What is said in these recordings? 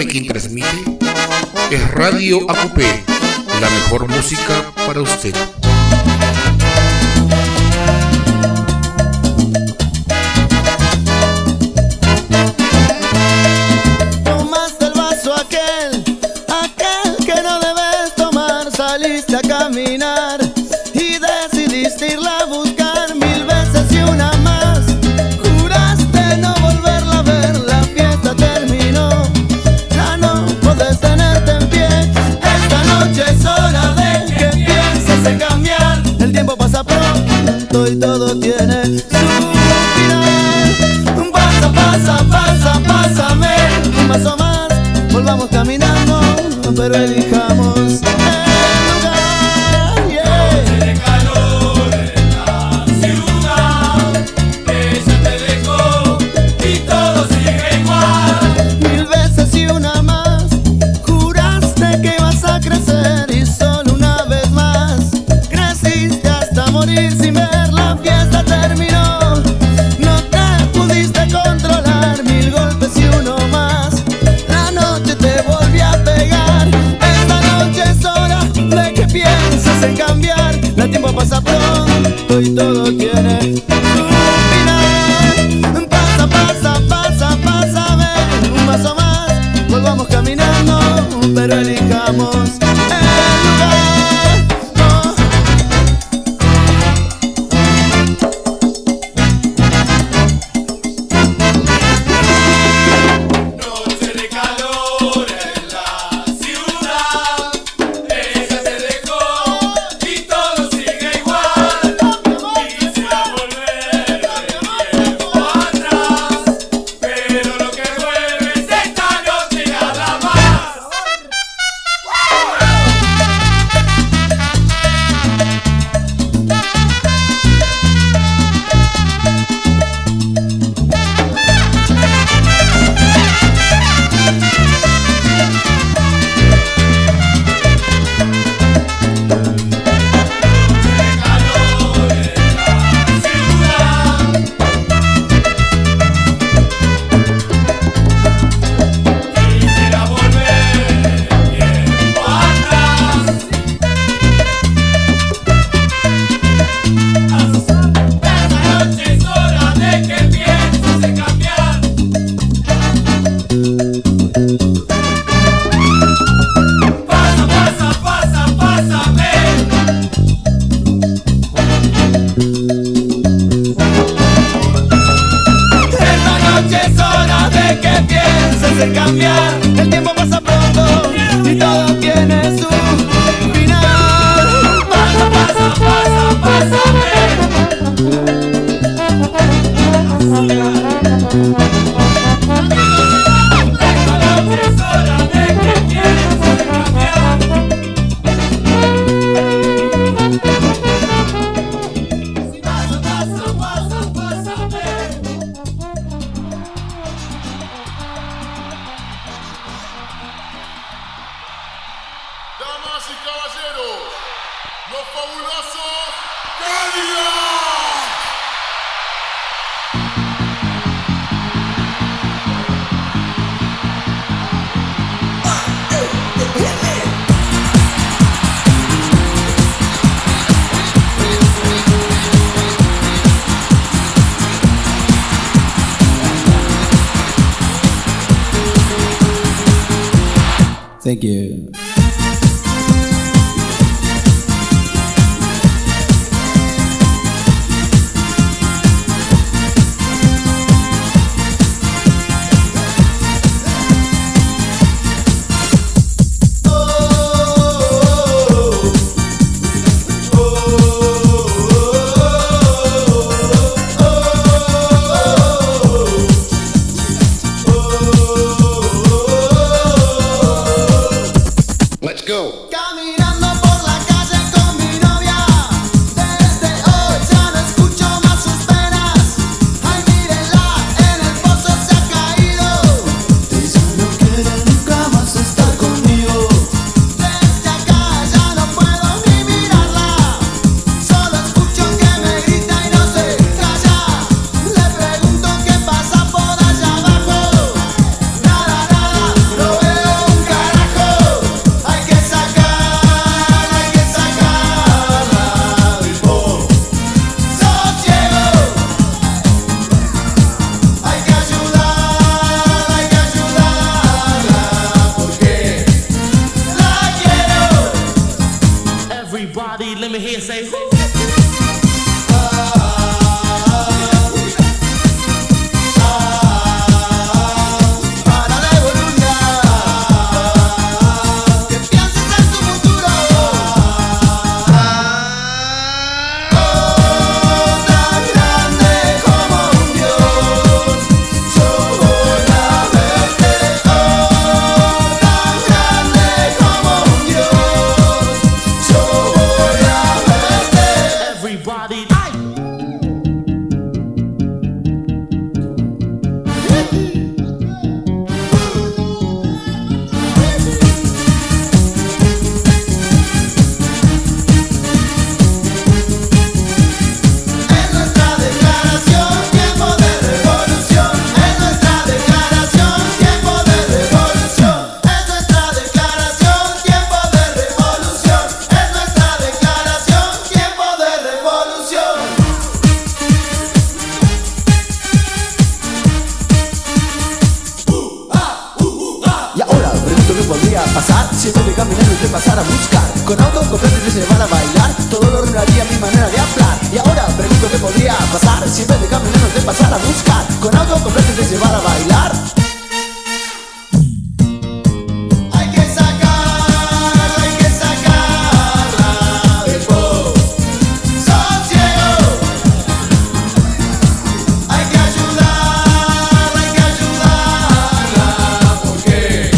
quien transmite es Radio AQP, la mejor música para usted. Tomaste el vaso aquel que no debes tomar, saliste a caminar y decidiste irla a buscar 1000 veces y una más. Juraste no volverla a ver, la fiesta terminó, ya no podés tenerte en pie. Esta noche es hora de que pienses en cambiar. El tiempo pasa pronto y todo tiene su final. Pásame un paso más, volvamos caminando, pero elijamos el lugar, yeah. Noche de calor en la ciudad, ella te dejó y todo sigue igual. 1000 veces y una más, juraste que ibas a crecer y solo una vez más creciste hasta morir sin ver, la fiesta terminó, no te pudiste controlar, 1000 golpes y uno más, la noche te volvió a pegar. Esta noche es hora de que pienses en cambiar, el tiempo pasa pronto y todo tiene su final. Pásame un paso más, volvamos caminando, pero elijamos el lugar, oh. Noche de calor en la ciudad, ella te dejó y todo sigue igual. Quisiera volver el tiempo atrás, pero lo que vuelve es esta noche nada más. Calor en la ciudad, quisiera volver el tiempo atrás. Esta noche es hora de que pienses en cambiar. Pásame. Esta noche es hora de que pienses en cambiar. El tiempo pasa pronto y todo tiene su final. Pásame. Esta noche es hora de que pienses en cambiar. Pásame. Damas y caballeros, los fabulosos Cadillacs. Thank you. Everybody, let me hear you say, whoo. Pasar, siempre de caminar y de pasar a buscar. Con auto completo y se van a bailar. Todo lo arruinaría mi manera de hablar. Y ahora pregunto qué podría pasar. Siempre de caminar y de pasar a buscar. Con auto completo y se van a bailar. Hay que sacarla del pozo ciego. Hay que ayudarla, porque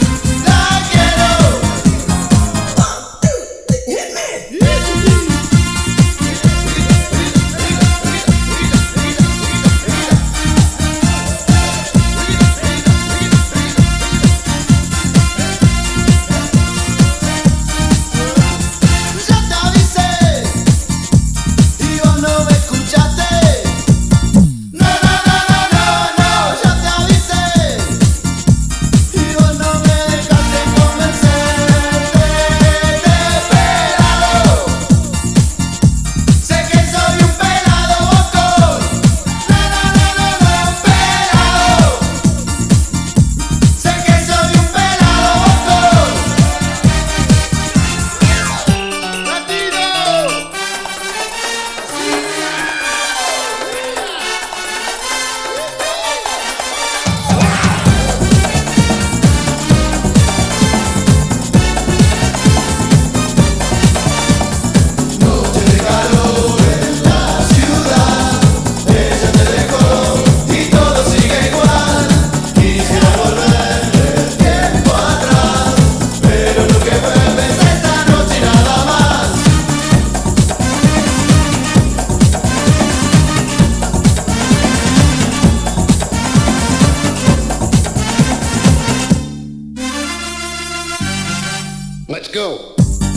Let's go.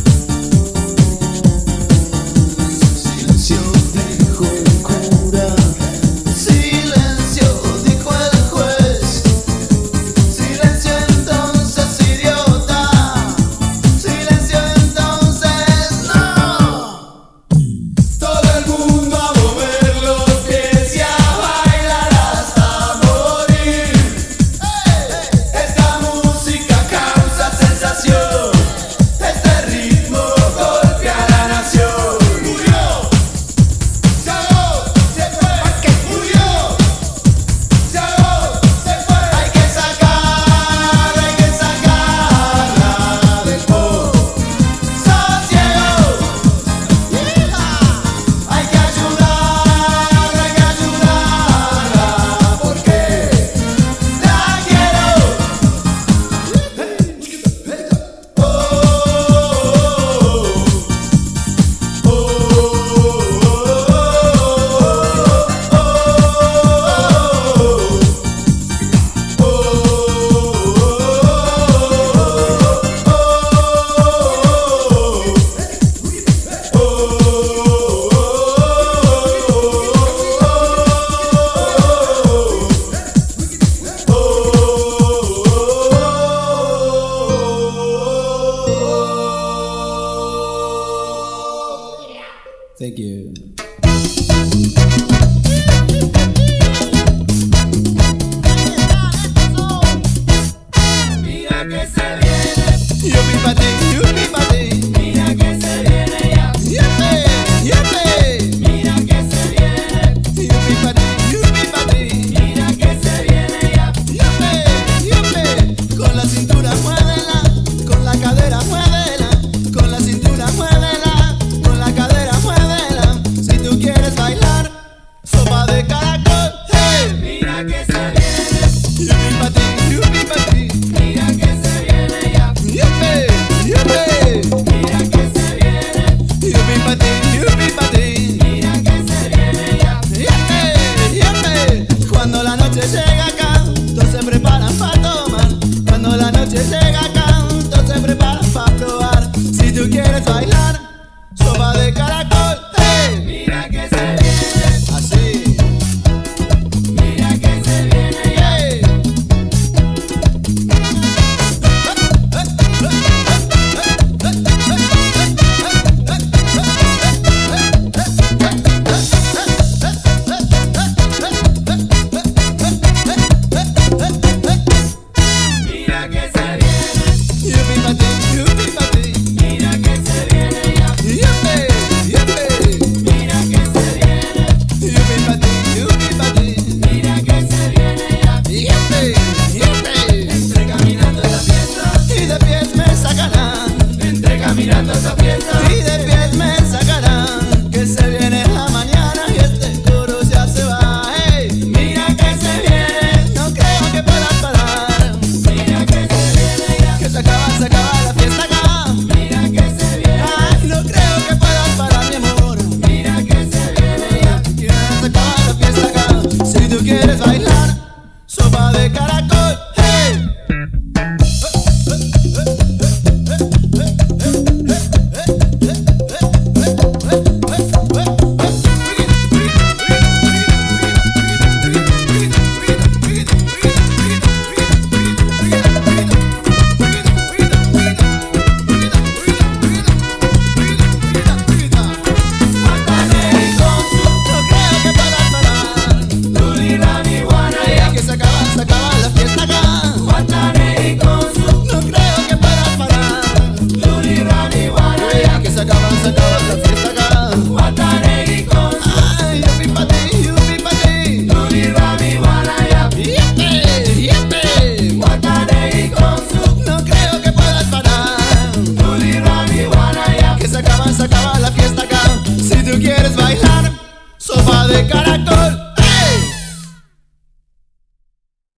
Silencio, dijo el cura. Silencio, dijo el juez. Silencio entonces, idiota. Silencio entonces, no. Todo el mundo a mover los pies y a bailar hasta morir. Esta música causa sensación. Este ritmo golpea a la nación. Murió, se ahogó, se fue. Murió, se ahogó, se fue. Hay que sacarla del pozo ciego. Hay que ayudarla, porque la quiero. Thank you.